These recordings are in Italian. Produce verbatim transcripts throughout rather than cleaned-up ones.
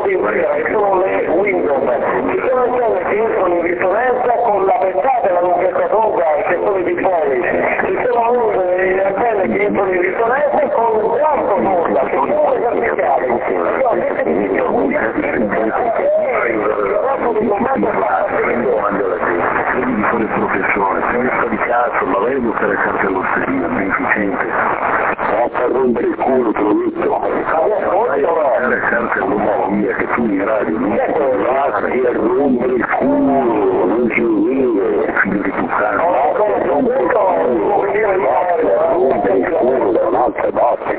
primavera, che sono le Windows. Ci sono antenne che entrano in risonanza con la pensata e la lunghezza d'onda ai settori di poli. Ci sono le antenne che entrano in risonanza con un quarto d'onda, che sono le verticali. Io avete visto un di fare professione, se mi sta di cazzo, ma lei non fare cartellosseria, beneficente. Ma per rompere il culo, te l'ho detto. Vai a fare cartellosseria, che tu in radio non puoi fare a rompere il culo, non ci vuole, figlio di puttana. Rompere il culo, rompere il culo da un'altra parte.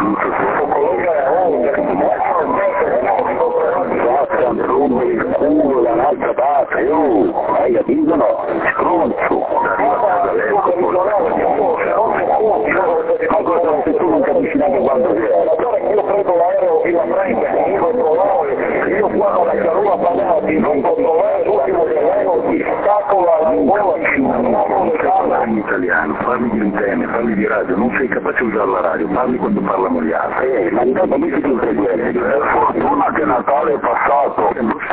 Basta rompere il culo da un'altra parte, oh, hai capito no? Stronzo! Ma cosa se tu non capisci neanche quando sei? Io prendo l'aereo fino a Franca, io controllo, io quando la carua pagati, non controllare l'ultimo terreno, ti stacco la buona in italiano, parli di antenne, parli di radio, non sei capace di usare la radio, parli quando parlano gli altri. Eh, ma intanto mi si tutte bene. Per fortuna che Natale è passato.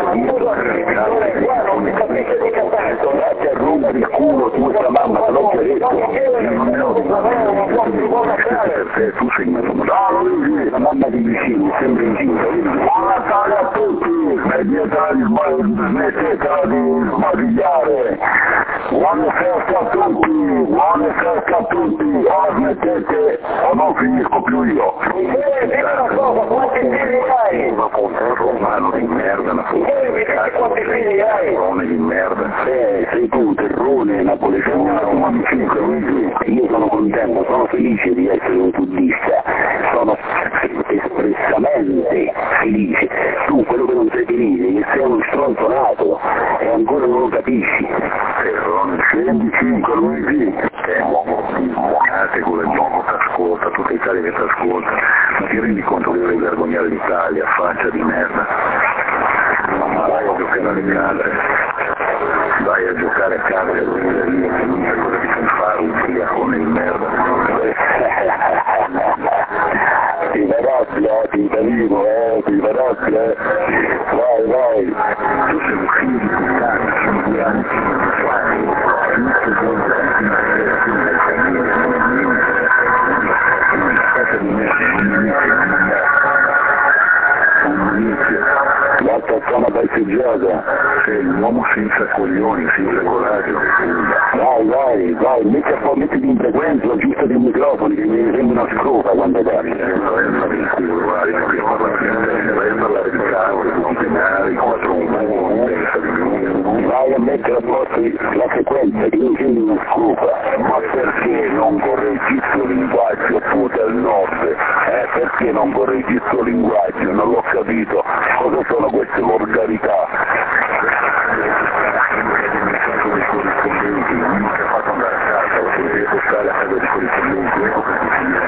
Andate a rompere il culo tu e tua mamma, te l'ho detto. Non ne ho per te, tu sei una la mamma di vicini, sempre in giro. Buon Natale a tutti! Smettetela di sbadigliare! Buone feste a tutti! Buone feste a tutti! O smettete o non finisco più io! Una cosa, quanti figli hai? Una puntata romano di merda, una puntata quanti figli hai? terrone di merda. Eh, sei tu, terrone, napoletano, ma mi cinque mesi. Io sono contento, sono felice di essere un buddista. Sono espressamente felice. Tu, quello che non sei felice, che sei uno stronzo nato e ancora non lo capisci. Terrone, venticinque mesi. È uomo, cate con il gioco ti ascolta, tutta Italia che ti ascolta. Ma ti rendi conto che devi vergognare l'Italia, faccia di merda? Ma vai a giocare alle case, vai a giocare a case, l'unica cosa che sai fare, un figliacone di merda. Ti verrabbia, ti italino, eh, ti verrabbia, vai, vai. Tu sei un figlio di puttana, sono due anni che non fai, tutto giorno fino a sera, fino ai cammini, non state di me, non l'altra zona passeggiata, sei l'uomo senza coglioni, senza coraggio. Vai, vai, vai, metti a po', mettiti in frequenza, aggiusta di microfoni, che mi sembra una scrofa quando parli. Vai a fare il culo, vai, non ti parla più a te, vai a parlare di cavoli, non penari, quattro uomini, pensa di lui. Vai a mettere a posto la frequenza, che mi sembra una scrofa. Ma perché non correggi il tuo linguaggio, tu del nord? Eh, perché non correggi il tuo linguaggio? Non l'ho capito. Cosa sono queste volgarità? Non ti ha fatto andare a casa, lo devi portare a casa di corrispondenti, ecco che ti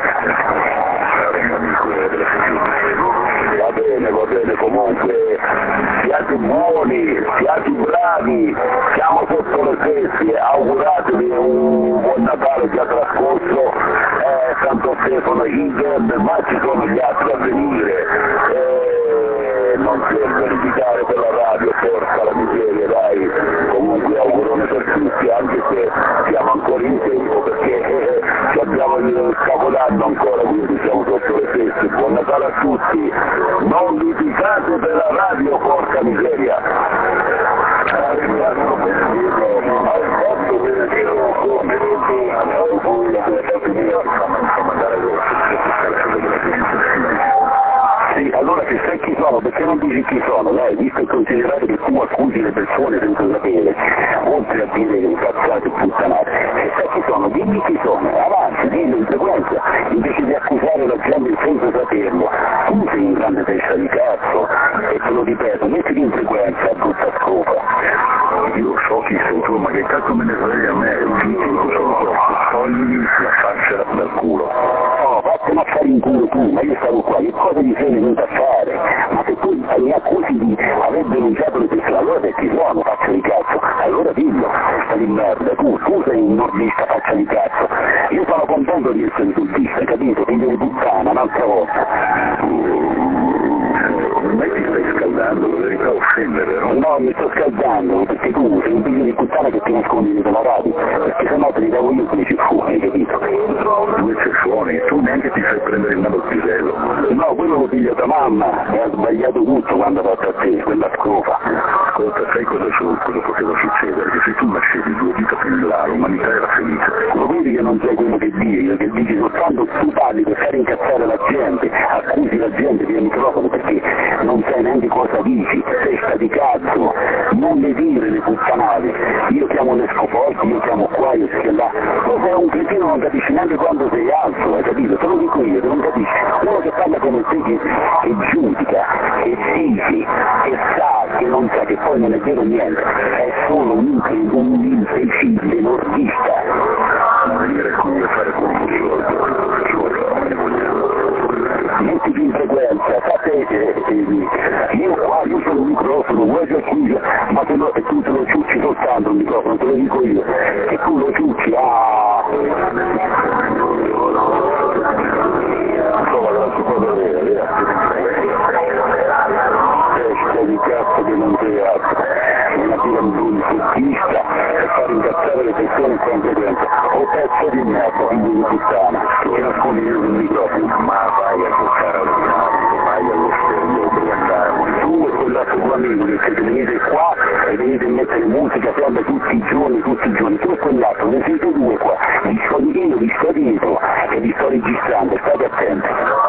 va bene, va bene, comunque siate buoni, siate bravi, siamo sotto le feste, auguratevi un buon Natale già trascorso, eh, Santo Stefano, Igor, ma ci sono gli altri a venire, eh, non serve litigare per la radio, porca la miseria, dai, comunque augurone per tutti, anche se siamo ancora in tempo perché eh, abbiamo il capodanno ancora, quindi siamo sotto le feste, buon Natale a tutti, non litigate per la radio, porca miseria. Sì, allora se sai chi sono, perché non dici chi sono, dai, visto e considerato che tu accusi le persone senza sapere, oltre a dire che incazzate e puttanate, se sai chi sono, dimmi chi sono, avanti, dillo in frequenza, invece di accusare la gente senza saperlo, tu sei un grande testa di cazzo, e te lo ripeto, mettiti in frequenza, brutta scopa. Io so chi sei tu, ma che cazzo me ne frega a me, togli la faccia dal culo. Oh, vattene a fare in culo tu, ma io stavo qua, che cosa mi sei venuto a fare? Ma se tu mi accusi di aver denunciato le persone, allora perché sono faccia di cazzo? Allora dillo, testa di merda, tu, tu sei un nordista faccia di cazzo. Io sono contento di essere nordista, capito? Figlio di puttana, un'altra volta. Non è che stai scaldando? scende, vero? No, mi sto scaldando, perché tu sei un figlio di puttana che ti nascondi dietro la radio, perché sennò te li davo io con i ceffoni, capito? Due ceffoni, tu neanche ti fai prendere in mano il pisello. No, quello lo piglio da mamma, e ha sbagliato tutto quando ha fatto a te, quella scopa. Ascolta, sai cosa, cosa poteva succedere? Che se tu nascevi due dita più in là, l'umanità era felice. Lo vedi che non sai quello che dici, che dici soltanto tu parli per fare incazzare la gente, accusi la gente via microfono perché non sai neanche cosa dici, testa di cazzo, non le dire le puttanate, io chiamo le scoporti, io chiamo qua, io sia là, tu sei un cretino, non capisci neanche quando sei alto, hai capito? Te lo dico io, tu non capisci, uno che parla come te che, che giudica, che dice, che sa, che non sa, che poi non è vero niente, è solo un, un imbecille nordista. Venire qui a fare metti più in frequenza, sapete, io qua, io sono un microfono, vuoi che accusa, ma te lo, e tu te lo ciucci soltanto il microfono, te lo dico io, che tu lo ciucci, ah! Insomma, non si può vedere, vero? Testa di cazzo che non sei altro, una tirandone futtista e far incazzare le persone con frequenza, o pezzo di merda, figlio di puttana, che nascondi io sul microfono, ma vai a giocare al diavolo, vai allo stereo per andare, tu e quell'altro tuo amico che venite qua e venite a mettere musica fiamma tutti i giorni, tutti i giorni, tu e quell'altro, ne siete due qua, vi sto dicendo, vi sto dietro e vi sto registrando, state attenti.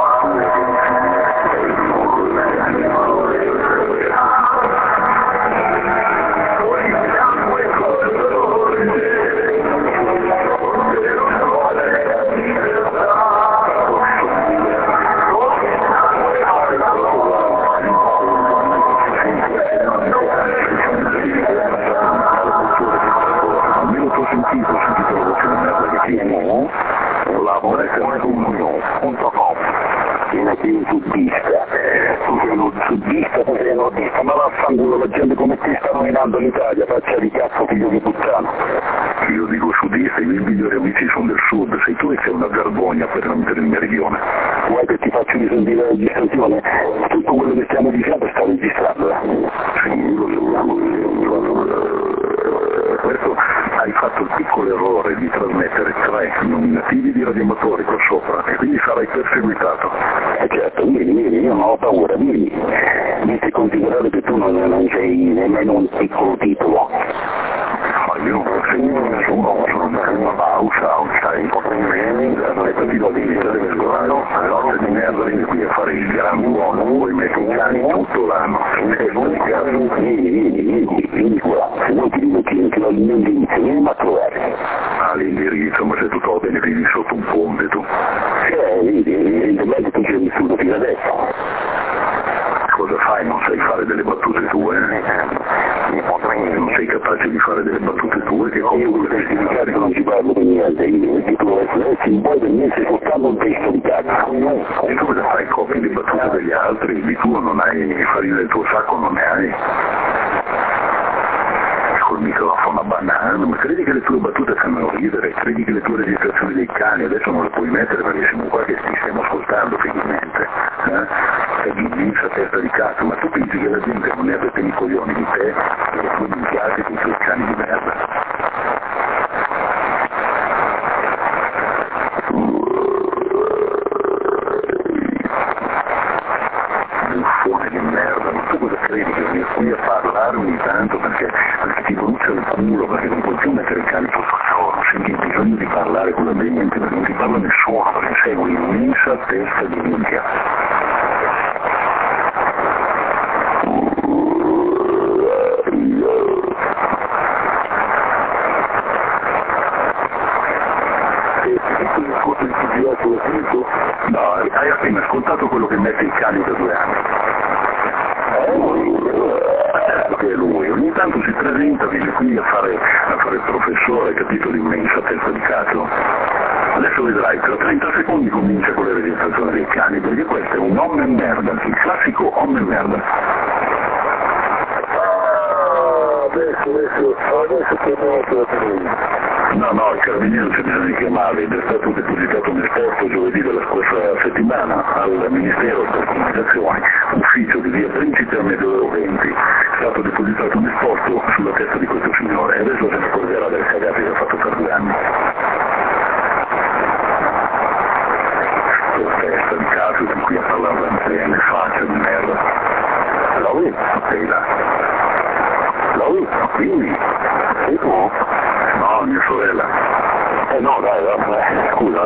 Ma vaffanculo, la gente come te sta nominando l'Italia, faccia di cazzo figlio di puttana. Io dico sudista, i miei migliori amici sono del sud, sei tu che sei una vergogna per non mettere il meridione. Vuoi che ti faccio risentire la registrazione? Tutto quello che stiamo dicendo sta registrando, eh? Sì, lo so. Questo hai fatto il piccolo errore di trasmettere tre nominativi di radioamatori qua sopra e quindi sarai perseguitato. Eh certo, vieni, vieni, io non ho paura, vieni. Metti considerare che tu non, non sei nemmeno un piccolo titolo. Ma io non seguo nessuno, sono una pausa, sai, ripeti la vita deve scolare, la notte di merda vieni qui a fare il gran uomo, poi metti i cani tutto l'anno, testa di cazzo. Vieni, vieni, vieni, vieni qua, se non ti dico che ti ho l'indirizzo, vieni a trovare. Ah, l'indirizzo, ma se tutto va bene vivi sotto un ponte tu. Eh, vedi, evidentemente tu ci hai vissuto fino adesso. Cosa fai? Non sai fare delle battute tue? Non sei capace di fare delle battute tue? Che cosa vuoi giustificare che non ci parlo per niente, io, perché tu adesso in poi per me sei soltanto un testo di cazzo. E tu cosa fai? Copi le battute degli altri? Di tuo non hai, farina del tuo sacco non ne hai. Col microfono a banana, ma credi che le tue battute fanno ridere? Credi che le tue registrazioni dei cani adesso non le puoi mettere perché siamo qua che ti stiamo ascoltando fedelmente? Eh? Sei di immensa testa di cazzo, ma tu pensi che la gente non ne abbia per i coglioni di te e le tue minchiate con i tuoi cani di merda? Buffone di merda, ma tu cosa credi che vieni qui a parlare ogni tanto perché, perché ti brucia il culo, perché non puoi più mettere il cane sotto solo, senti il bisogno di parlare con la gente, perché non ti parla nessuno, perché sei un'immensa testa di minchia. No, hai appena ascoltato quello che mette i cani da due anni. Certo che è lui, ogni tanto si presenta, viene qui a fare, a fare il professore, capito, l'immensa testa di cazzo. Adesso vedrai, tra trenta secondi comincia con le registrazioni dei cani, perché questo è un homme merda, il classico homme merda. Adesso, adesso, adesso chiamiamo la televisione. No, no, il carabiniere c'è bisogno di chiamarli, ed è stato depositato un esposto giovedì della scorsa settimana al Ministero per Comunicazioni, ufficio di via Principe Amedeo venti. Sta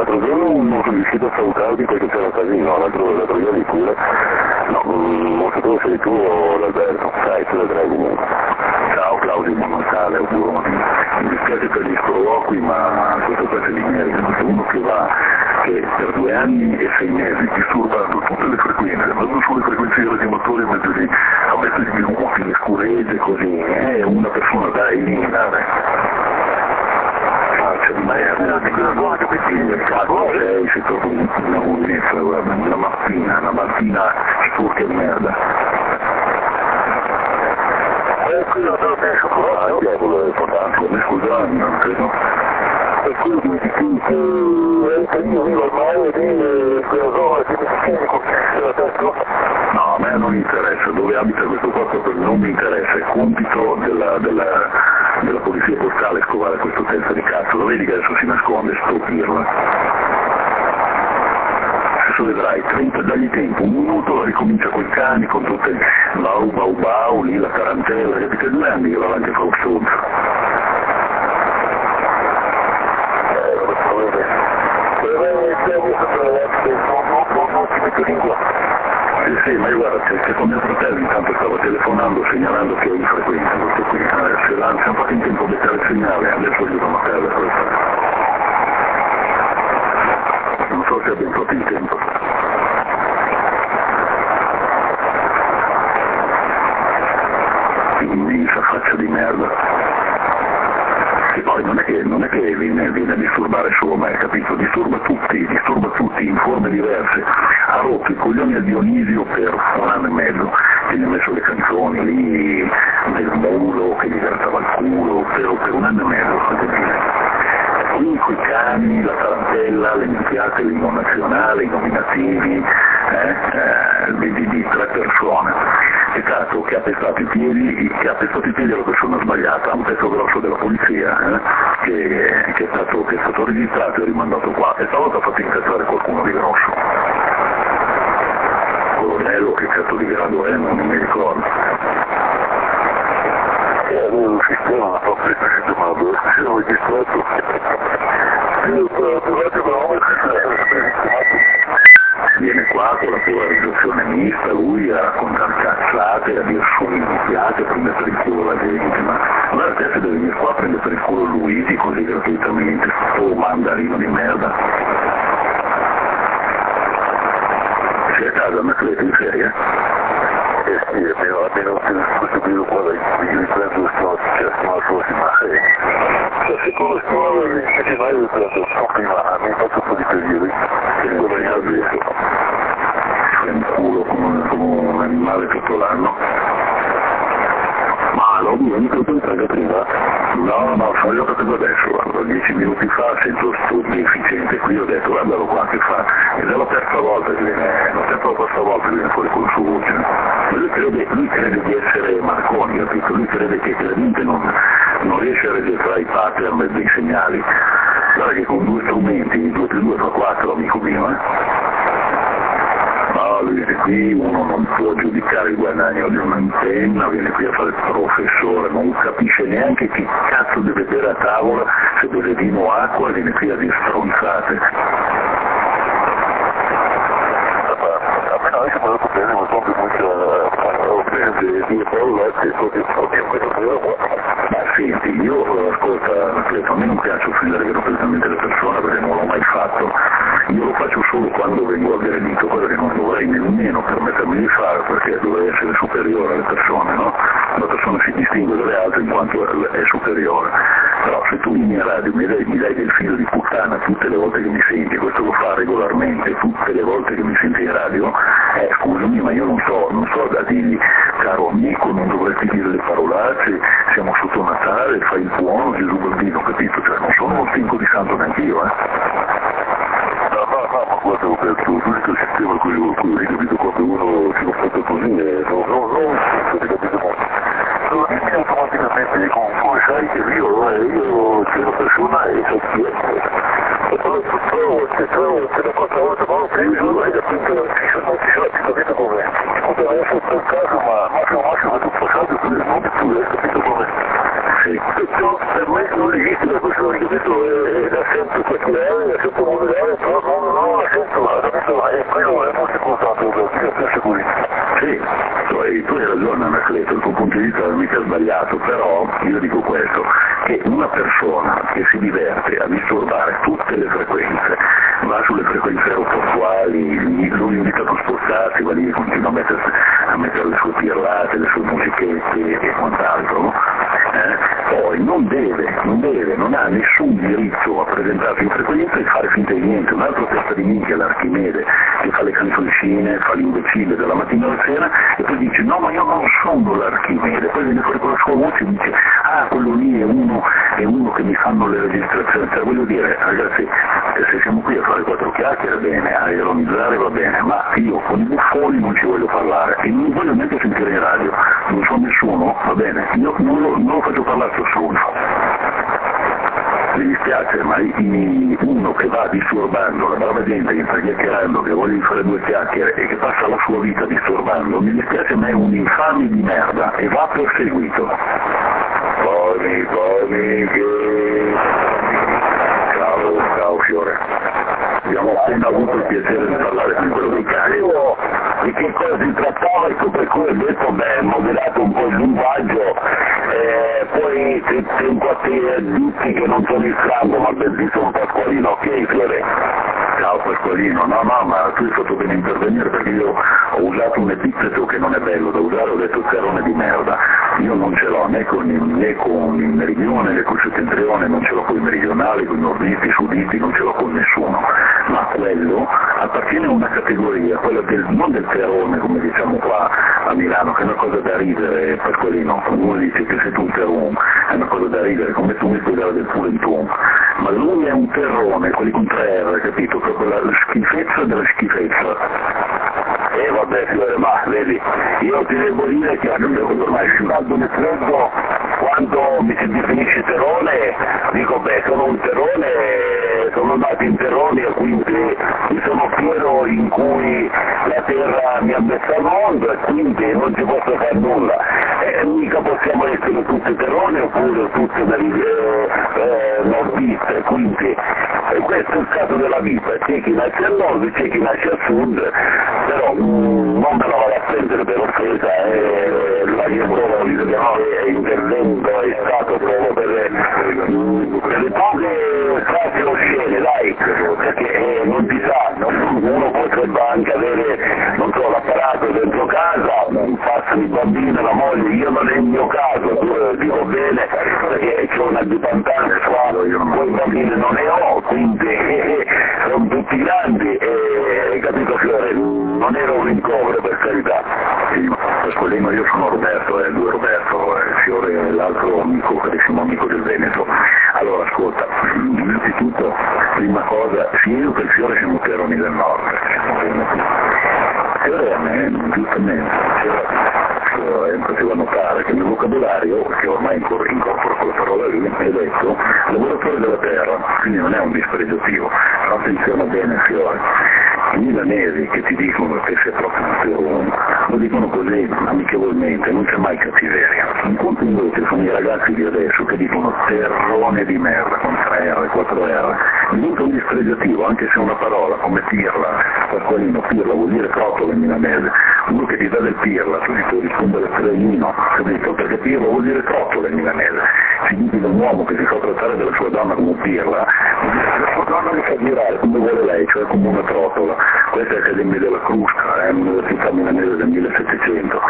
l'altro giorno non sono riuscito a salutarti perché c'era casino, l'altro, l'altro ieri pure. No, non sapevo sei tu o l'Alberto. Dai, tu vedrai comunque. Ciao Claudio Montale, auguroni. Mi dispiace per gli sproloqui, ma questo pezzo di merito, questo uno che va, che per due anni e sei mesi disturbando tutte le frequenze, ma non sulle frequenze dei radiomotori, ma di a mettere di minuti, le scuregge così, è una persona da eliminare. Faccia di merda, di quella cosa che metti nel caso, sei, si trova una buonezza, guarda, una mattina, una mattina sporca di merda. Eh, quello non è cioccolato? Ah, quello è importante, mi scusa, non credo. E quello che mi dici che io vivo al mare di quella zona che mi dici che la testa? No, a me non interessa, dove abita questo qua proprio non mi interessa, è compito della, della, della polizia postale scovare questo testa di cazzo, lo vedi che adesso si nasconde, sto pirla. Adesso vedrai, trenta, dagli tempo, un minuto ricomincia quei cani con tutte le bau bau bau, lì la tarantella, capite, due anni che va avanti a fare un stronzo. Sì, sì, ma io guarda, che con mio fratello intanto stavo telefonando segnalando che ho in frequenza questo qui, eh, se l'hanno fatto in tempo a beccare il segnale, adesso gli devo perdere questo. Non so se abbiamo fatto in tempo. Immensa faccia di merda. E poi non è che, non è che viene, viene a disturbare solo me, capito? Disturba tutti, disturba tutti in forme diverse. Ha rotto i coglioni a Dionisio per un anno e mezzo, che gli ha messo le canzoni lì nel mulo, che gli grattava il culo, per, per un anno e mezzo, fate dire. Qui quei cani, la tarantella, le minchiate, l'inno nazionale, i nominativi, eh, eh, di, di, di tre persone. Peccato che ha pestato i piedi, che ha pestato i piedi alla persona sbagliata, un pezzo grosso della polizia, eh, che, che, è stato, che è stato registrato e rimandato qua, e stavolta ha fatto incazzare qualcuno di grosso. Colonnello, che cazzo di grado è, non mi ricordo. E allora il sistema ha fatto il sistemato, si sono registrato. Io sono arrivato con la viene qua con la polarizzazione mista, lui a raccontare cazzate, a dire solo iniziate, a prendere per il culo la gente, ma allora te se devi venire qua a prendere per il culo Luigi così gratuitamente, sto mandarino di merda. Sei a casa, ma tu in serie? Eh sì, almeno, almeno questo periodo qua dai, mi riprendo sto successo la prossima serie. La seconda scuola di gennaio è stata sto prima, mi faccio un po' di periodi, che guadagna adesso. C'è un culo come un animale tutto l'anno. Ma l'ho visto pensare prima? No, no, sono io che adesso, guarda, dieci minuti fa sento sto deficiente qui, ho detto guardalo qua che fa, ed è la terza volta che viene, la terza o quarta volta che viene fuori con il suo voce. Lui crede, lui crede di essere Marconi, capito? Lui crede che chiaramente non, non riesce a registrare i pattern dei segnali. Guarda che con due strumenti, due più due fa quattro, amico mio, eh? No, lui viene qui, uno non può giudicare il guadagno di un'antenna, viene qui a fare il professore, non capisce neanche che cazzo deve bere a tavola, se beve vino o acqua, viene qui a dire stronzate. A me non è che me lo potete, ma sono più molto prende due parole che proprio questo qua. Ma senti, io ascolta, a me non piace offendere gratuitamente le persone perché non l'ho mai fatto. Io lo faccio solo quando vengo aggredito, quello che non dovrei nemmeno permettermi di fare perché dovrei essere superiore alle persone, no? La persona si distingue dalle altre in quanto è superiore. Però se tu in mia radio mi dai, mi dai del figlio di puttana tutte le volte che mi senti, questo lo fa regolarmente, tutte le volte che mi senti in radio, eh, scusami ma io non so, non so da dirgli, caro amico non dovresti dire le parolacce, siamo sotto Natale, fai il buono, Gesù bambino, capito? Cioè non sono un finco di santo neanch'io, eh. No, no, no, ma guarda Roberto, l'unico sistema quello che hai capito quando uno si comporta così è no, no, no, hai capito molto. Lo dici automaticamente con come sai che io, eh, io c'è una persona e so chi è. E poi trovo, se trovo, se da qualche volta non ho preso, hai capito, non ci sono, non ci sono, ti capito come? Poteva essere un caso, ma massimo massimo è tutto passato, quindi non più, hai capito come? Sì. Perciò per me non esiste la persona, hai capito, è da sempre particolare, da sempre moderare, che una persona che si diverte a disturbare tutte le frequenze, va sulle frequenze aeroportuali, lo invitato a spostarsi, va lì e continua a mettere, a mettere le sue pirlate, le sue musichette e quant'altro, eh? Poi non deve, non deve, non ha nessun diritto a presentarsi in frequenza e fare finta di niente. Un altro testa di minchia, l'Archimede, che fa le canzoncine, fa l'imbecille dalla mattina alla sera e poi dice no ma io non sono l'Archimede, poi viene fuori con la sua voce e dice ah quello lì è uno, è uno che mi fanno le registrazioni. Cioè, voglio dire ragazzi, se siamo qui a fare quattro chiacchiere bene, a ironizzare va bene, ma io con i buffoni non ci voglio parlare e non voglio neanche sentire in radio, non so nessuno, va bene, io non lo, non lo faccio parlare a nessuno. Mi dispiace, ma i, uno che va disturbando la brava gente che sta chiacchierando, che voglia fare due chiacchiere e che passa la sua vita disturbando, mi dispiace, ma è un infame di merda e va perseguito. Boni, boni, che... Ciao, ciao Fiore. Abbiamo appena avuto il piacere di parlare con quello dei cani. Di che cosa si trattava, ecco per cui ho detto, beh, moderato un po' il linguaggio, eh, poi se tengo a te tutti che non sono il franco, ma ben sono Pasqualino, ok Fiore? Ciao Pasqualino, no no, ma tu hai fatto bene intervenire perché io ho usato un epiteto che non è bello da usare, ho detto terrone di merda. Io non ce l'ho né con, né con il meridione né con il settentrione, non ce l'ho con i meridionali, con i nordisti, i sudisti, non ce l'ho con nessuno, ma quello appartiene a una categoria, quella del, non del terrone come diciamo qua a Milano, che è una cosa da ridere, Pasqualino, uno dice che sei tu un terrone, è una cosa da ridere, come tu mi spiegare del pulentum, ma lui è un terrone, quelli con tre R, capito? Proprio la, la schifezza della schifezza. E eh, vabbè Fiore, ma vedi, io ti devo dire che ormai scivolando nel freddo, quando mi si definisce terrone, dico beh sono un terrone, sono nato in terroni e quindi mi sono fiero in cui la terra mi ha messo al mondo e quindi non ci posso fare nulla. E mica possiamo essere tutti terroni oppure tutte eh, eh, nordiste, quindi e questo è il caso della vita, c'è chi nasce al nord, c'è chi nasce al sud, però mm, non me la vado a prendere per offesa, eh, la mia prova di intervento è stato proprio per, mm, per le poche frasi oscene, dai, perché eh, non si sa, no? Uno potrebbe anche avere, non so, l'apparato dentro casa, passano i bambini, la moglie, io non è il mio caso, eh, dico bene, perché c'ho una dipendenza, poi bambini non ne ho, quindi eh, sono tutti grandi e eh, capito Fiore, non era un rincovero per carità. Sì, Pasqualino, io sono Roberto, eh, lui è Roberto, eh, Fiore è l'altro amico, carissimo amico del Veneto. Allora ascolta, innanzitutto, prima cosa, sì io che il Fiore siamo terroni del nord, Fiore a me, giustamente, eh, faceva notare che nel vocabolario, che ormai incorpora quella parola lì, è detto lavoratore della terra, quindi non è un dispregiativo, però attenzione bene Fiore. I milanesi che ti dicono che sei proprio un terrone, lo dicono così amichevolmente, non c'è mai cattiveria. In conto invece sono i ragazzi di adesso che dicono terrone di merda con tre R, quattro R. Diventa un dispregiativo, anche se una parola come pirla, Pasqualino, pirla vuol dire crottola in milanese. Uno che ti dà del pirla, tu ti puoi rispondere strellino, capito? Perché pirla vuol dire crottola in milanese. Significa un uomo che si fa trattare della sua donna come pirla, la sua donna mi fa girare come vuole lei, cioè come una trottola. Questa è l'Accademia della Crusca, è un'università milanese del millesettecento.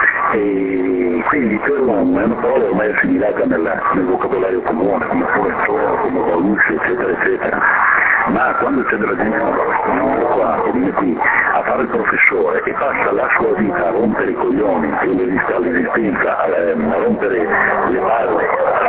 E quindi terrone è una parola ormai assimilata nel, nel vocabolario comune, come professore, come balusci, eccetera, eccetera. Ma quando c'è della gente come questo qua, che viene qui a fare il professore e passa la sua vita a rompere i coglioni, all'esistenza, a rompere le palle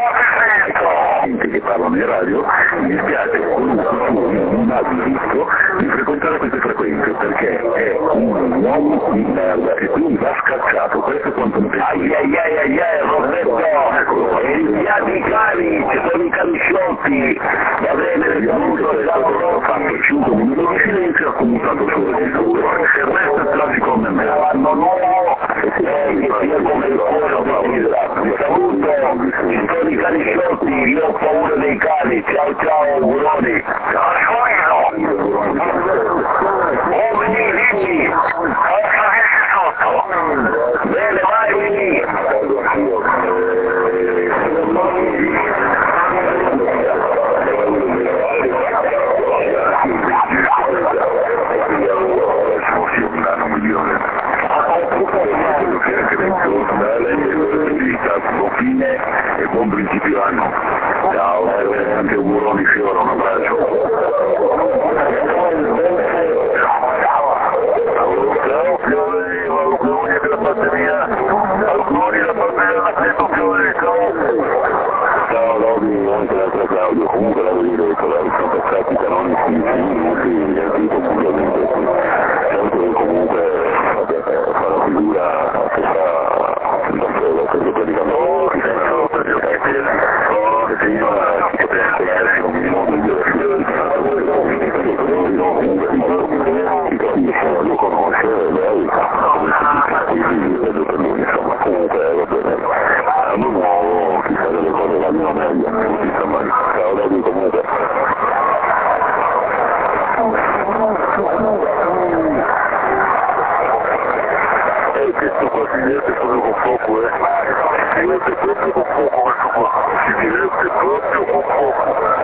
che parlano in radio, mi dispiace, non ha diritto di frequentare queste frequenze perché è un uomo di merda e quindi va scacciato. Questo è quanto mi penso. Ai ai ai ai ai Roberto, e i piatti cani, ci sono i camisciotti, va bene, ho fatto cinque minuti di silenzio e ho commutato sul registratore. Il resto è traffico a me. Non ho che sia come il cuore di saluto, ci sono i camisciotti, io ho paura dei cani, ciao ciao auguroni. Ciao uomini vivi, sotto. Bene, vai, vivi. che benvenuto, bella e buon fine e buon principio anno. Ciao, anche auguroni Fiora, un abbraccio. Ciao Fiore, auguri della batteria, auguri della batteria, sento Fiore, ciao. Ciao Lodi, anche l'altro Claudio, comunque la vedo detto, sono passati canonici minuti, mi ha detto completamente sì. Certo che comunque fa la figura che fa da solo, credo che dica no, che sono per gli occhi, che prima si poteva spiegare un minuto di lo conosce, lei come si dice, quindi vedo per lui, insomma, comunque va bene. Anno nuovo, chissà delle cose vanno meglio, non si sa mai. Ciao Lodi comunque. E questo qua si diverte proprio con poco, eh. Si diverte proprio con poco questo qua. Si diverte proprio con poco.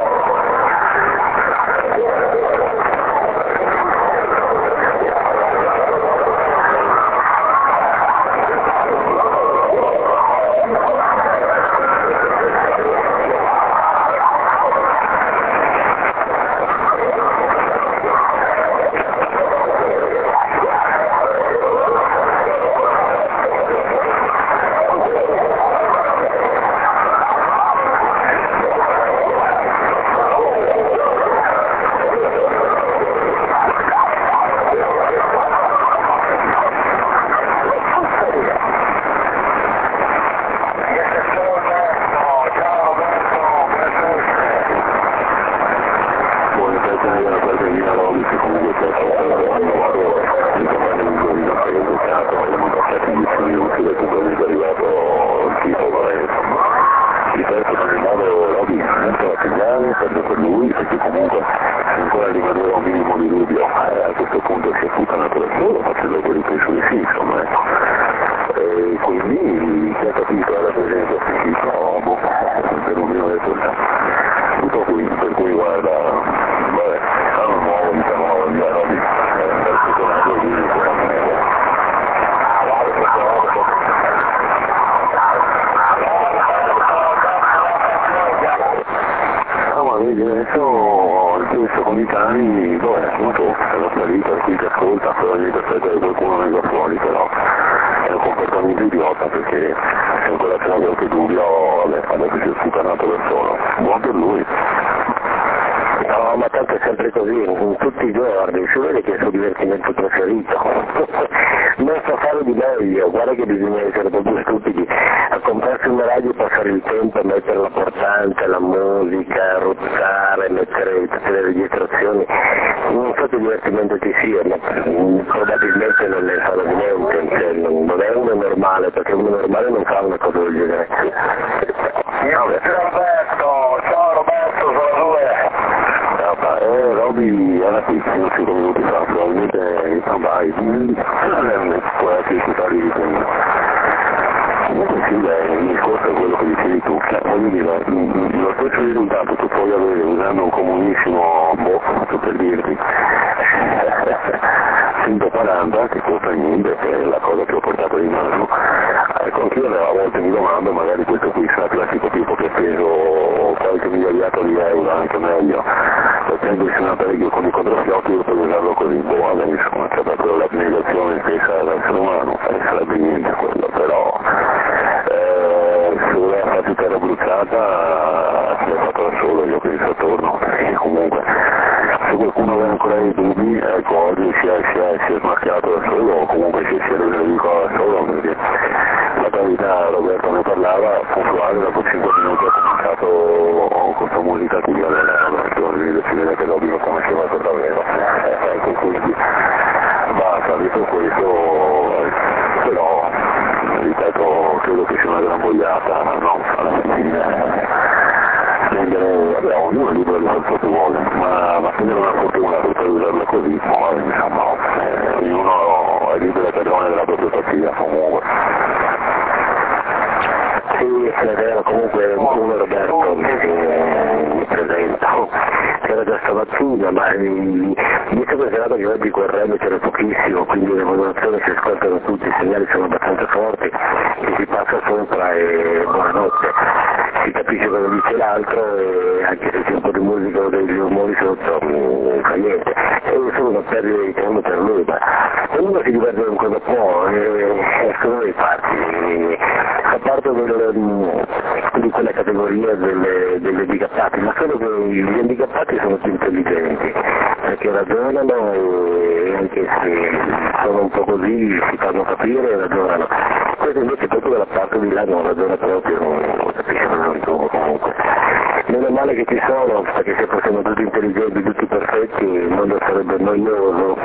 Sì, è vero, comunque uno Roberto mi presento, c'era già stamattina, ma mi è considerato che oggi quel rem c'era pochissimo, quindi le modulazioni si ascoltano tutti, i segnali sono abbastanza forti, e si passa sopra e buonanotte. Si capisce cosa dice l'altro e anche se c'è un po' di musica o dei rumori sotto non fa niente. È solo una perdita di tempo per lui, ma ognuno si diverte in cosa può, e sono dei fatti. A parte del, di quella categoria delle, degli handicappati, ma credo che gli handicappati sono più intelligenti, perché ragionano e anche se sono un po' così si fanno capire e ragionano. Questo invece proprio dalla parte di là non ragiona proprio, non capisce cosa non trovo comunque. Meno male che ci sono, perché se fossimo tutti intelligenti, tutti perfetti, il mondo sarebbe noioso.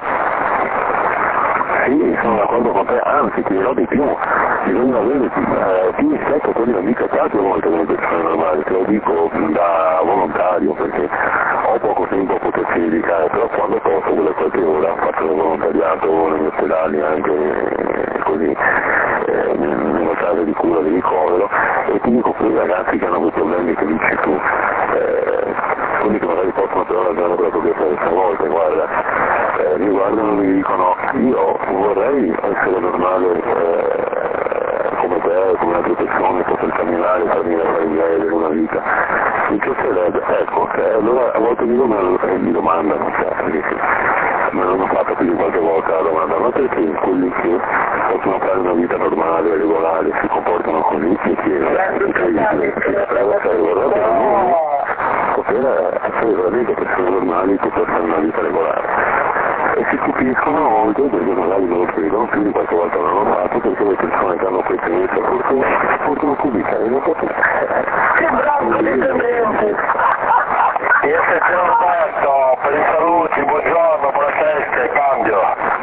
Sì, sono d'accordo con te, anzi ti dirò di più, bisogna avere eh, più rispetto per gli handicappati a volte come persone normali, te lo dico da volontario perché ho poco tempo a poterci dedicare, però quando posso quelle qualche ora faccio il volontariato negli ospedali anche eh, così, eh, nelle case di cura, di ricovero, e ti dico quei ragazzi che hanno quei problemi che dici tu, eh, quelli che magari possono però ragionare con la propria testa, a volte guarda, eh, mi guardano e mi dicono io vorrei essere normale eh, come te, come altre persone, poter camminare, farmi la famiglia e avere una vita. Mi piacerebbe, ecco, eh, allora a volte dico me lo mi domandano, cioè, perché me l'hanno fatto più di qualche volta la domanda, ma perché quelli che possono fare una vita normale, regolare, si comportano così, si chiedono, incredibile, cioè vorrebbe poter essere veramente persone normali che possono una vita regolare. E si stupiscono a volte perché magari non lo credono, più di qualche volta non l'hanno fatto, perché le persone che hanno questa inizio forse possono cubicare, non so che. Che bravo intelligente! Io se c'è Roberto, per i saluti, buongiorno, buona festa, cambio.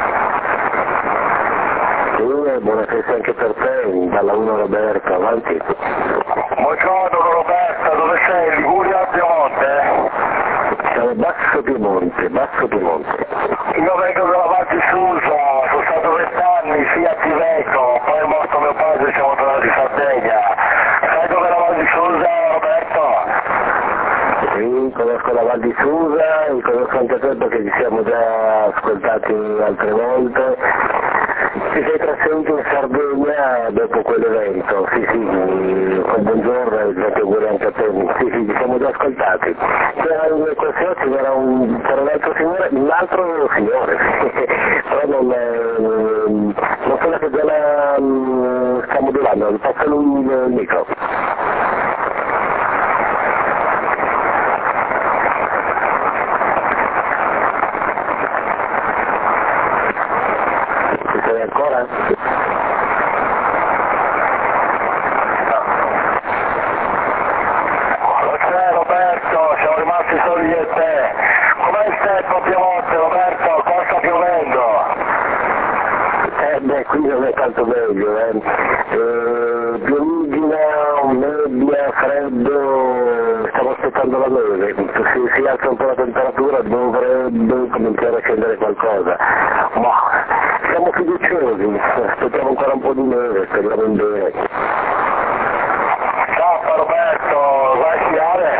Sì, buona festa anche per te, dalla uno Roberto, avanti. Buongiorno Roberto, dove sei? Liguria o Piemonte? Siamo Basso Piemonte, Basso Piemonte. Io vengo dalla Val di Susa, sono stato vent'anni, Fiat Iveco, poi è morto mio padre, siamo tornati in Sardegna. Sai dove è la Val di Susa, Roberto? Sì, conosco la Val di Susa e conosco anche te perché ci siamo già ascoltati altre volte. Ci sei trasferito in Sardegna dopo quell'evento, sì sì, con buongiorno e grazie auguri anche a te, sì sì, ci siamo già ascoltati. C'era un questione, c'era un, c'era un altro signore, un altro signore, però non, non, non so che già la sta modulando, passa lui il micro. Ancora? C'è Roberto, siamo rimasti soli io e te. Com'è il tempo Piemonte, Roberto? Qua sta piovendo? Eh beh, qui non è tanto meglio, eh. eh piovigina, nebbia, freddo, stiamo aspettando la neve. Se si alza un po' la temperatura dovrebbe cominciare a scendere qualcosa. Ma siamo fiduciosi, aspettiamo ancora un po' di neve, speriamo in bene. Ciao Roberto, vai a sciare?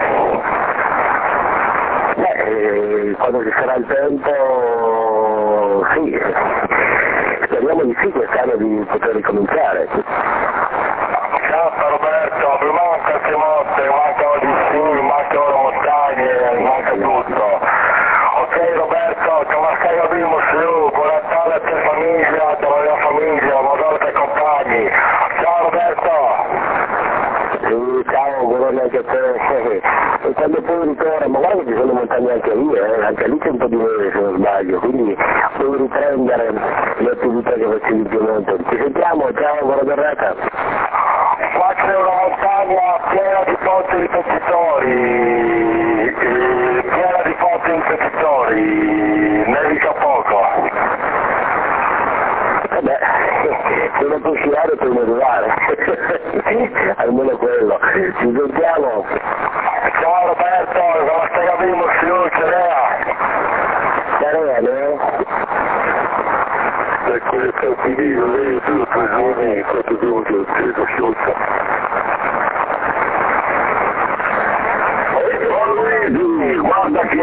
Beh, quando ci sarà il tempo, sì, speriamo di sì quest'anno di poter ricominciare. Ciao Roberto, mi manca il Piemonte, mancano gli sci, mancano le montagne, manca tutto. Ok Roberto, come stai a Bimo su, buon Natale a te famiglia, a tua mia famiglia, buongiorno ai tuoi compagni. Ciao Roberto! Sì, ciao, buongiorno anche a te. E quando poi ritorno, ma guarda che ci sono montagne anche lì, eh? Anche lì c'è un po' di neve se non sbaglio, quindi puoi riprendere le attività che facevi in Piemonte. Ci sentiamo, ciao, buona giornata. Qua c'è una montagna piena di ponti ripetitori, piena di ponti ripetitori, nevica poco. Vabbè, se non puoi sciare puoi modulare, almeno quello. Ci sentiamo. Ciao Roberto, come stai a Bimo su, Cerea? Cerea, no? Ecco, io sto finendo, lei su, tu vieni, quanto devo che ho preso sciolta. Guarda che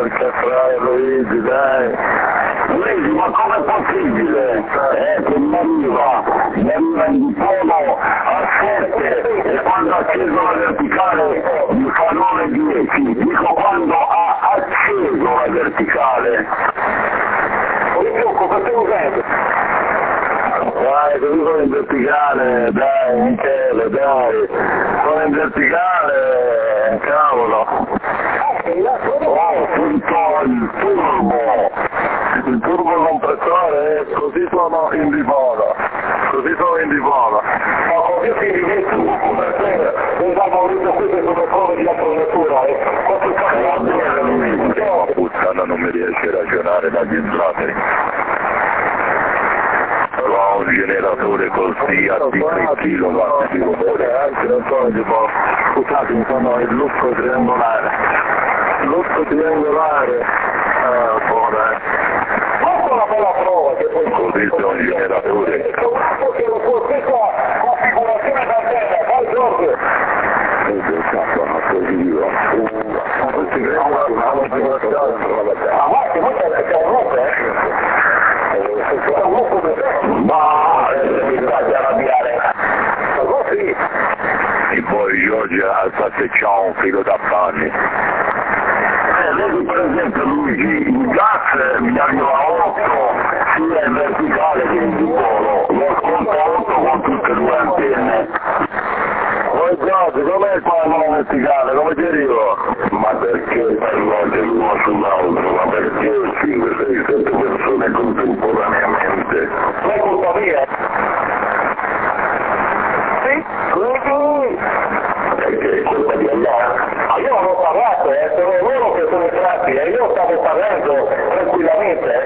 porca frare Luigi, dai! Luigi, ma com'è possibile? Eh, che mi arriva, mi arriva in polo a sette e quando ha acceso la verticale mi fa nove dieci, dico quando ha acceso la verticale. Luigi, cosa stai usando? Dai, così sono in verticale, dai, Michele, dai, sono in verticale, cavolo. Ho finito il turbo, il turbo compressore, così sono in divola, così sono in divola. Ma così si rimette un compressore, pensavo avuto queste sono prove di attrezzatura, eh. Quanto cazzo? Puttana, non mi riesce a ragionare dagli inflateri. Ho un generatore col Fiat di tre chilowatt di rumore, anche non so tipo, scusatemi, sono il lusso triangolare, lusso triangolare, eh, buona, eh. Questa è una bella prova che poi... Così c'è un generatore. Che la tua stessa configurazione d'antenna, vai Giorgio! E del cazzo, ma così io, ma questi credo una configurazione, ah, ma che voi c'è un lusso, eh? C'è un lusso di te? ma mi fate arrabbiare. Ma così? E poi Giorgia alzate c'ha un filo da panni. Eh, vedi per esempio Luigi, il gas mi arriva a otto, sia in verticale che in dipolo, lo sconto otto con tutte e due antenne. Poi Giorgio, com'è qua la verticale, come ti arrivo? Ma perché per l'oggi l'uno sull'altro, ma perché cinque, sei, sette persone contemporaneamente? Non è colpa mia? Sì? Luigi? Perché è colpa di Allah? Ma io non ho parlato, eh, sono loro che sono entrati e io stavo parlando tranquillamente.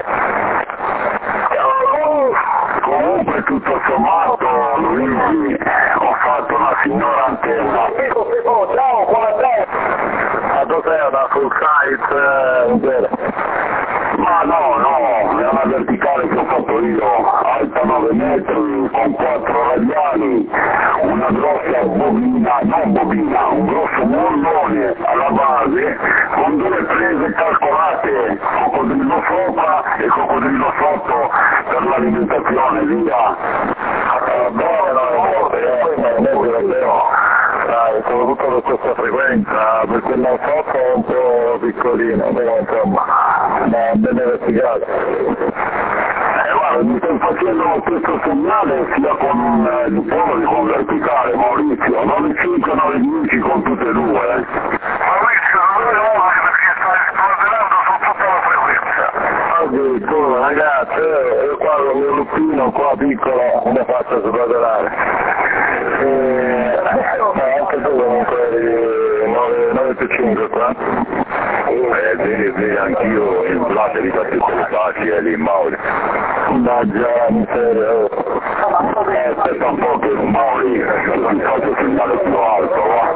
Comunque tutto sommato, Luigi, ho fatto una signora antenna. Dico Stefano, ciao, buonasera. Ma dov'è una full site? Eh, ma no, no, è una verticale che ho fatto io, alta nove metri, con quattro radiali, una grossa bobina, non bobina, un grosso mollone alla base, con due prese calcolate, coccodrillo sopra e coccodrillo sotto per l'alimentazione, via. Eh, buono, però, dai, soprattutto per questa frequenza, per quella sotto è un po' piccolina, però insomma, ma bene verticale. Eh, guarda, mi sto facendo questo segnale sia con eh, il polo che con verticale, Maurizio, nove cinque nove dieci con tutte e due. Eh. Maurizio, non è ora perché stai spolverando su tutta la frequenza. Addirittura, ragazzi, eh, io qua con il mio lupino qua piccolo mi faccio sbroderare. Eh, anche tu comunque nove più cinque qua. Eh, vedi, vedi, anch'io in plateri da tutte le parti e lì in Mauri. Ma già, miseria, oh. Eh, aspetta un po' che Mauri, ti faccio segnale più alto, va?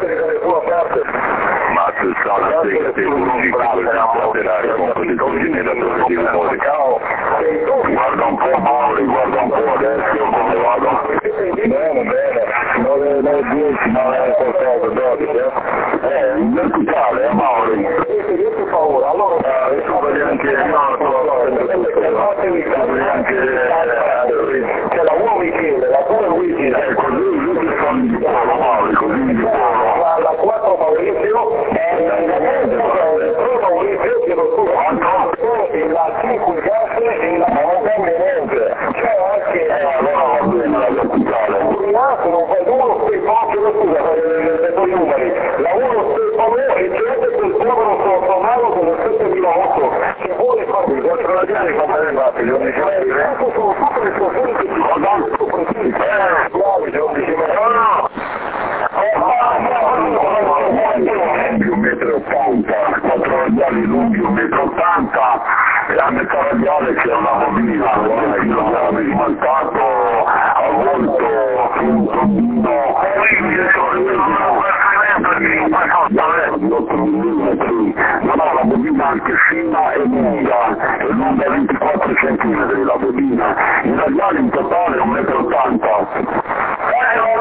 Ma tu sai che te Luigi che vogliamo platerare con quel tuo generatore di rumori. Guarda un po' Mauri, guarda un po' adesso come vado. Bene, bene, nove dieci, nove qualcosa, dodici, eh? Eh, in verticale, eh, Mauri? Io ho paura, allora... Eh, tu vedi anche, no, anche, c'è la uno Michele, la due Luigi, eh, così, Luigi sono di polo, Mauri, così di polo. la, la quattro Maurizio, e la tre Maurizio, chiedo scusa, e la cinque gas e la... Ma non cambia niente. C'è anche... Eh, allora va bene la verticale. non fai uno Stefano, chiedo scusa, per i numeri, la uno Stefano e c'è quel povero Tortonaro dello settemila che vuole farmi I quattro radiali come è arrivato? Gli undici metri? sono tutte le persone che si fanno precisi. Eh, bravi, gli undici metri. No, no! Lunghi un metro e ottanta, quattro radiali lunghi un metro e ottanta e a metà radiale c'è una bobina, che l'abbiamo smaltato, avvolto su un tondino, di otto millimetri, non ha la bobina anche fina e lunga, è lunga ventiquattro centimetri la bobina, i radiali in totale un metro e ottanta. Eh, non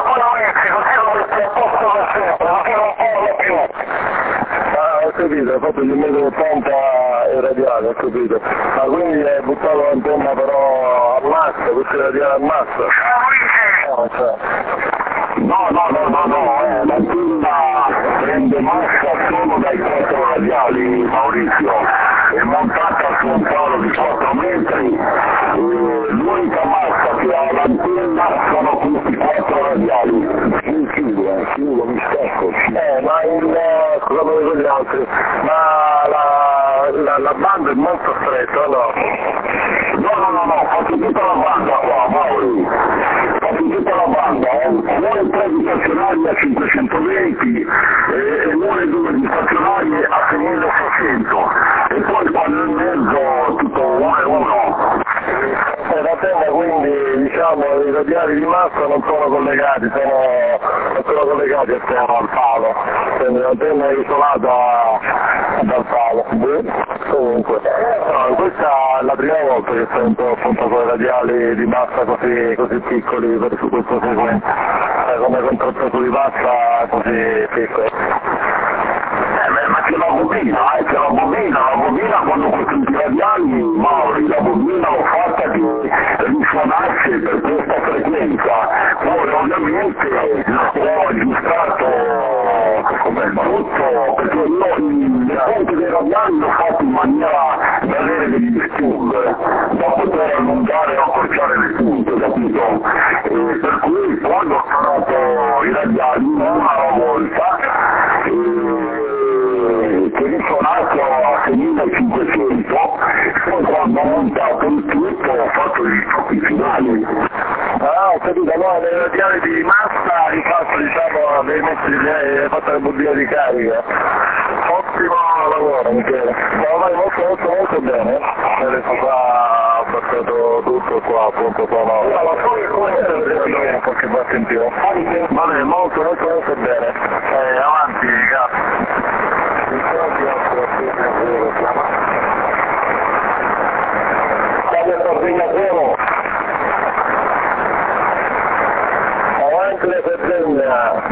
ho capito, Ah, ho capito, hai fatto di un metro e ottanta direttamente ai radiali, ho capito. Ma quindi hai buttato l'antenna però a massa, questi radiali a massa? No, cioè. No, no, no, no, no, eh, l'antenna prende massa solo dai quattro radiali, Maurizio, è montata su un palo di quattro metri, e l'unica massa che ha l'antenna sono questi quattro radiali. Sì, chiudo, chiudo, mi stacco. Eh, ma il, scusate con gli altri, ma la, la, la banda è molto stretta, no? No, no, no, no, faccio tutta la banda qua, Mauri, faccio tutta la banda, eh. Vuole tre di stazionari a cinquecentoventi e, e vuole due di stazionari a seimilaseicento e poi qua nel mezzo tutto uno e uno. Eh, la tenda quindi diciamo i radiali di massa non sono collegati, sono, non sono collegati a terra al palo, quindi la tenda è isolata dal palo. Comunque, no, questa è la prima volta che sento appunto con i radiali di massa così, così piccoli per su questo frequenza, eh, come contratto di massa così piccoli. Eh, ma c'è la bobina, eh, c'è la bobina, la bobina quando questi radiali, Mauri, la bobina l'ho fatta che risuonasse per questa frequenza, poi ovviamente ho aggiustato come brutto, perché io le fonti dei radiali l'ho fatto in maniera da avere degli stub, da poter allungare o accorciare le punte, capito? E per cui quando ho installato i radiali una volta, che risuonato a seimilacinquecento, poi quando ho montato il tutto ho fatto i tocchi finali. Ah, ho capito, allora nei radiali di massa hai fatto, diciamo, dei messi, hai fatto le bobine di carica. Ottimo lavoro, Michele. No, vai molto molto molto bene. Adesso qua ho passato tutto qua, appunto sono... No, ma poi come è qualche parte in più? Va bene, molto molto molto bene. Eh, avanti, cazzo. Stadio Sardegna zero. Avanti la Sardegna.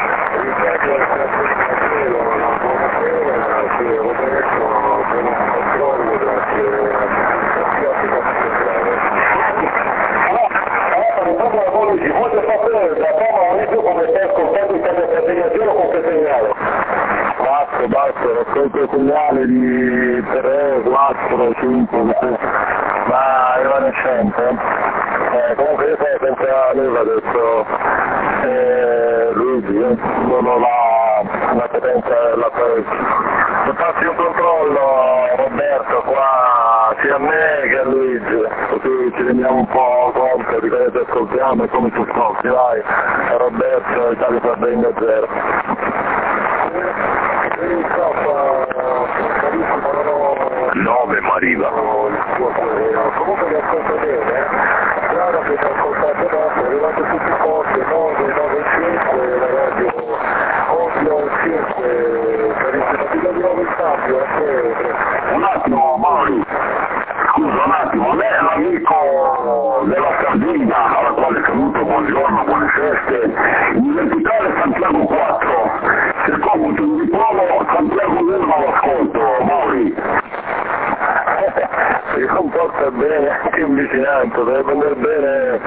Voglio sapere da te Maurizio come stai ascoltando il Stadio Sardegna zero con che segnale? Basta, basta, raccolgo i segnali di tre, quattro, cinque, ma evanescente. Eh, comunque io sono sempre a nulla adesso, eh, Luigi, io non ho la, la potenza dell'apparecchio. Se passi un controllo, Roberto, qua, sia a me che a Luigi, così ci rendiamo un po' conto di cosa ci ascoltiamo e come ci ascolti, vai, Roberto, Italia Sardegna zero. nove ma arriva. Comunque vi ascolto bene, chiaro che mi ascoltate dopo, è arrivato tutti i posti, nove, nove, cinque, la radio Ovio cinque, carissimo, ti do di nuovo il cambio, Un attimo, Mauri, scusa un attimo, lei è l'amico della Sardegna, alla quale saluto, buongiorno, buone feste, in verticale Santiago quattro, se computo il diploma Santiago uno lo ascolto, Mauri. Si comporta bene anche in vicinanza, deve prendere bene,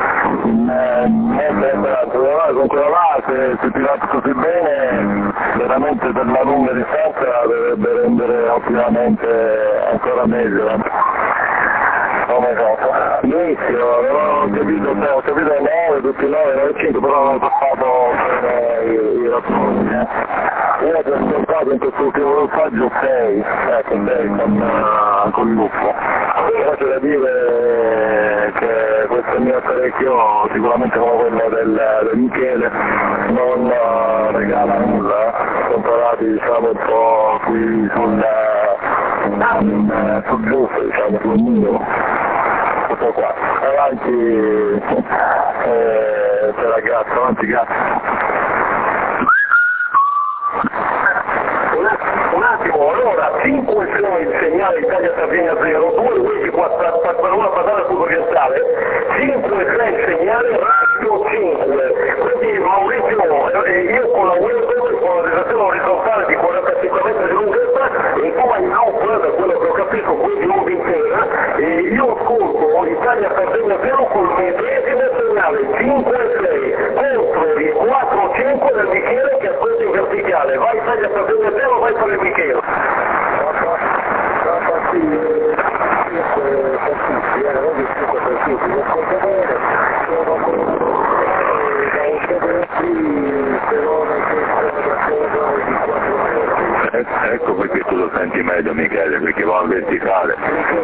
eh, con quella là, se si tira così bene, veramente per la lunga distanza dovrebbe rendere ottimamente ancora meglio. Come cosa? Inizio, non ho capito, ho capito nove, tutti nove, nove, cinque, però non ho passato bene i, i rapporti. Eh. Io ho ascoltato in questo ultimo passaggio sei, ecco sei con, uh, con Luffo. Però c'è da dire che questo mio apparecchio, sicuramente come quello del, del Michele, non uh, regala nulla, comparati diciamo un po' qui sul, uh, sul buffo, diciamo sul muro. Tutto qua. Avanti, eh, c'è la gatta, avanti gatta. Un attimo, allora, cinque sono il segnale Italia Sardegna zero, due quindi per una passata sul orientale, cinque sei il segnale radio cinque, quindi Maurizio, eh, io con la web con la direzione orizzontale di quarantacinque metri di lunghezza e tu hai no web Ecco perché tu lo senti meglio Michele, perché va in verticale.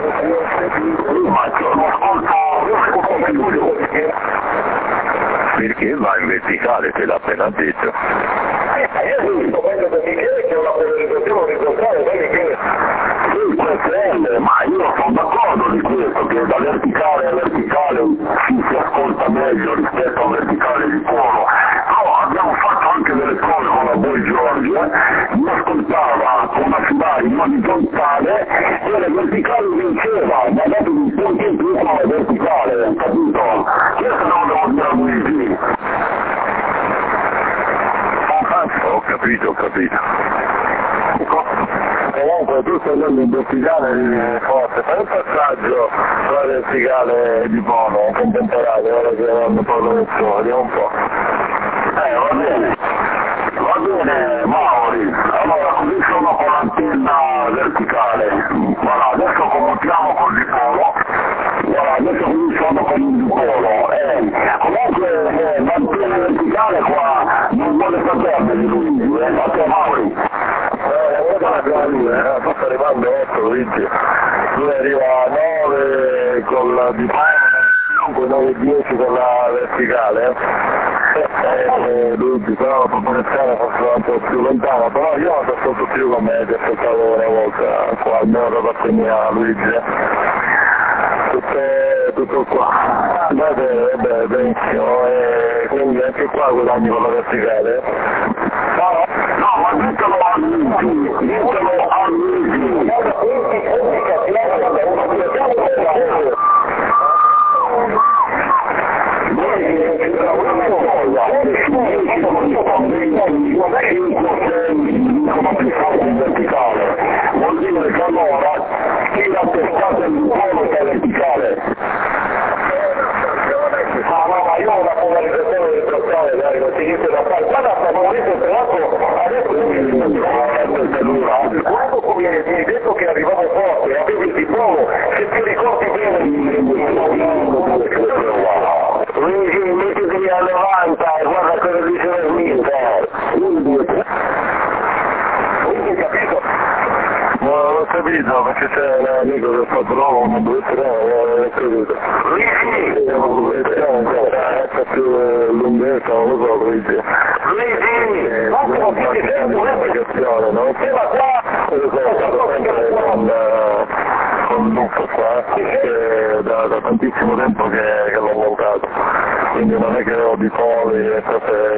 Ma non ascolto, perché va in verticale, te l'ha appena detto. Eh, io sto meglio da Michele che ho una polarizzazione orizzontale, da Michele. Sì, può essere, ma io sono d'accordo di questo, che da verticale a verticale ci si ascolta meglio rispetto a verticale di polo. Però abbiamo fatto anche delle prove con la Boy Georgia, mi ascoltava con una fila in orizzontale e la verticale vinceva, ma dato un punto in più con la verticale, capito? Questo non lo devo dire a Luigi. Ho capito, ho capito. Comunque tu stai andando in verticale forte, fai un passaggio tra verticale di polo contemporaneo, ora che vanno polo messo, vediamo un po'. Eh, va bene, va bene Mauri, allora così sono con l'antenna verticale, voilà, adesso commutiamo con il polo, voilà, adesso così sono con il bipolo, eh, comunque eh, l'antenna verticale qua non vuole saperne di lui, eh, ma te Mauri. Eh, sto arrivando a otto Luigi, lui arriva a nove con la dipolo, nove dieci con la verticale, eh, Luigi però la popolazione fosse un po' più lontana, però io non ascolto più come ti ascoltavo una volta qua, almeno da parte mia Luigi, tutto, tutto qua, vabbè, vabbè, benissimo, e quindi anche qua guadagni con la verticale? No, no, ma ditelo a Luigi, ditelo a Luigi. Vuol dire che allora chi l'ha testato il buono è verticale. Ah no, ma io ho una polarizzazione orizzontale, dai, non si dice da fare. Guarda, favorito tra l'altro, adesso quando come mi hai detto che arrivavo forte, avevi il dipolo, se ti ricordi bene, Luigi, mettiti a novanta e guarda cosa dice la Smith. Luigi, capito? No, l'ho capito, perché c'è un amico del padrone, due tre, l'ho capito. Luigi! È più lunghezza, non lo so, Luigi. Luigi! Ma che non ti senti un'applicazione, no? Sì, ma qua! Lo so, vado sempre con, con Luca qua, che da, da tantissimo tempo che, che l'ho montato. Quindi non è che ho di poli e cose